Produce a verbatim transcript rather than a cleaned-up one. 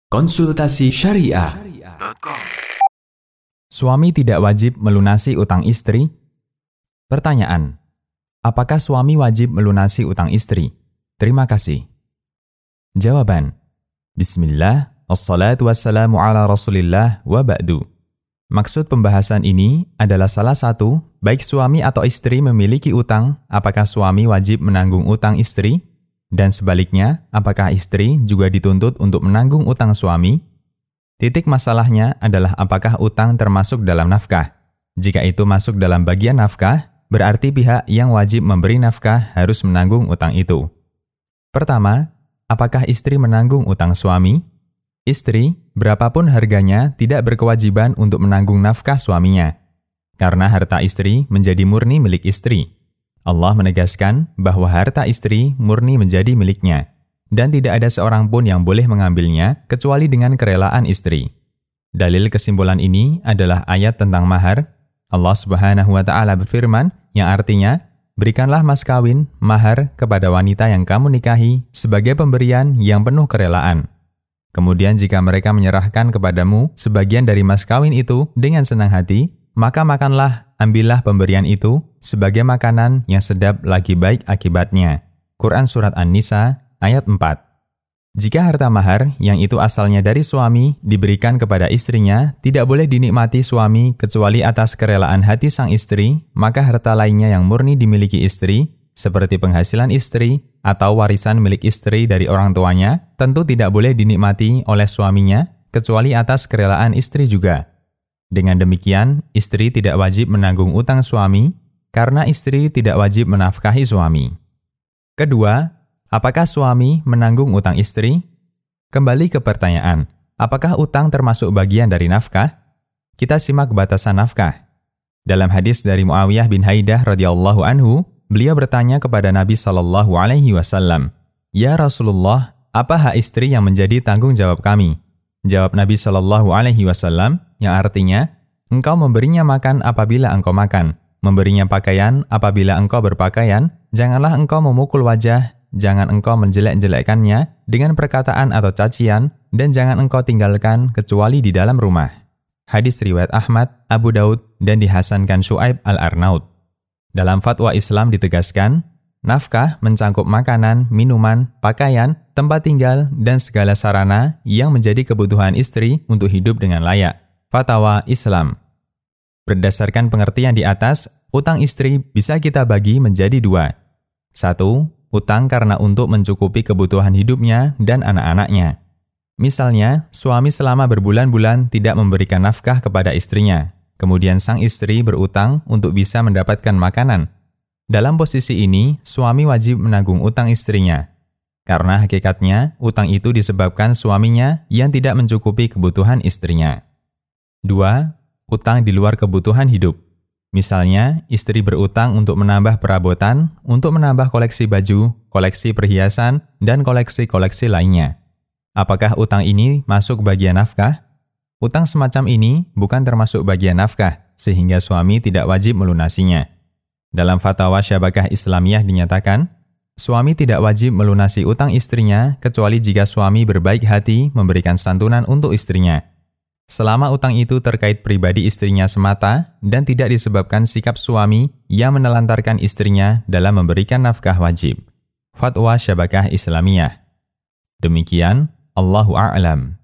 Konsultasi Syariah. Suami tidak wajib melunasi utang istri? Pertanyaan: apakah suami wajib melunasi utang istri? Terima kasih. Jawaban: Bismillah, wassalatu wassalamu ala rasulillah wa ba'du. Maksud pembahasan ini adalah salah satu, baik suami atau istri memiliki utang, apakah suami wajib menanggung utang istri? Dan sebaliknya, apakah istri juga dituntut untuk menanggung utang suami? Titik masalahnya adalah apakah utang termasuk dalam nafkah. Jika itu masuk dalam bagian nafkah, berarti pihak yang wajib memberi nafkah harus menanggung utang itu. Pertama, apakah istri menanggung utang suami? Istri, berapapun harganya, tidak berkewajiban untuk menanggung nafkah suaminya, karena harta istri menjadi murni milik istri. Allah menegaskan bahwa harta istri murni menjadi miliknya, dan tidak ada seorang pun yang boleh mengambilnya kecuali dengan kerelaan istri. Dalil kesimpulan ini adalah ayat tentang mahar. Allah Subhanahu wa Ta'ala berfirman, yang artinya, berikanlah mas kawin, mahar, kepada wanita yang kamu nikahi sebagai pemberian yang penuh kerelaan. Kemudian jika mereka menyerahkan kepadamu sebagian dari mas kawin itu dengan senang hati, maka makanlah, ambillah pemberian itu sebagai makanan yang sedap lagi baik akibatnya. Quran Surat An-Nisa ayat empat. Jika harta mahar yang itu asalnya dari suami diberikan kepada istrinya, tidak boleh dinikmati suami kecuali atas kerelaan hati sang istri, maka harta lainnya yang murni dimiliki istri, seperti penghasilan istri atau warisan milik istri dari orang tuanya, tentu tidak boleh dinikmati oleh suaminya kecuali atas kerelaan istri juga. Dengan demikian, istri tidak wajib menanggung utang suami, karena istri tidak wajib menafkahi suami. Kedua, apakah suami menanggung utang istri? Kembali ke pertanyaan, apakah utang termasuk bagian dari nafkah? Kita simak batasan nafkah. Dalam hadis dari Muawiyah bin Haidah radhiyallahu anhu, beliau bertanya kepada Nabi Shallallahu alaihi wasallam, "Ya Rasulullah, apa hak istri yang menjadi tanggung jawab kami?" Jawab Nabi Shallallahu alaihi wasallam, yang artinya, engkau memberinya makan apabila engkau makan, memberinya pakaian apabila engkau berpakaian, janganlah engkau memukul wajah, jangan engkau menjelek-jelekkannya dengan perkataan atau cacian, dan jangan engkau tinggalkan kecuali di dalam rumah. Hadis riwayat Ahmad, Abu Daud, dan dihasankan Syu'aib al-Arnaud. Dalam fatwa Islam ditegaskan, nafkah mencangkup makanan, minuman, pakaian, tempat tinggal, dan segala sarana yang menjadi kebutuhan istri untuk hidup dengan layak. Fatwa Islam. Berdasarkan pengertian di atas, utang istri bisa kita bagi menjadi dua. Satu, utang karena untuk mencukupi kebutuhan hidupnya dan anak-anaknya. Misalnya, suami selama berbulan-bulan tidak memberikan nafkah kepada istrinya. Kemudian sang istri berutang untuk bisa mendapatkan makanan. Dalam posisi ini, suami wajib menanggung utang istrinya. Karena hakikatnya, utang itu disebabkan suaminya yang tidak mencukupi kebutuhan istrinya. Dua, utang di luar kebutuhan hidup. Misalnya, istri berutang untuk menambah perabotan, untuk menambah koleksi baju, koleksi perhiasan, dan koleksi-koleksi lainnya. Apakah utang ini masuk bagian nafkah? Utang semacam ini bukan termasuk bagian nafkah, sehingga suami tidak wajib melunasinya. Dalam fatwa Syabakah Islamiyah dinyatakan, suami tidak wajib melunasi utang istrinya kecuali jika suami berbaik hati memberikan santunan untuk istrinya. Selama utang itu terkait pribadi istrinya semata dan tidak disebabkan sikap suami yang menelantarkan istrinya dalam memberikan nafkah wajib. Fatwa Syabakah Islamiyah. Demikian, Allahu a'lam.